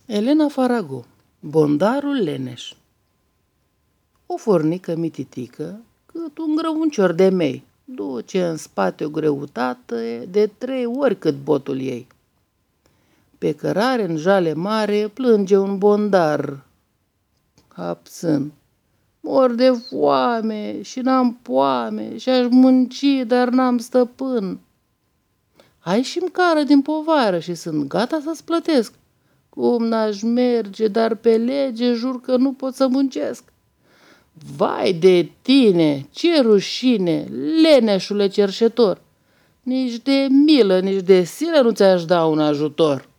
Elena Farago, bondarul leneș. O fornică mititică, cât un grăuncior de mei, duce în spate o greutate de 3 ori cât botul ei. Pe cărare în jale mare plânge un bondar, absând. Mor de foame și n-am poame și-aș munci, dar n-am stăpân. Hai și-mi cară din povară și sunt gata să-ți plătesc. Cum n-aș merge, dar pe lege jur că nu pot să muncesc. Vai de tine, ce rușine, leneșule cerșetor! Nici de milă, nici de silă nu ți-aș da un ajutor.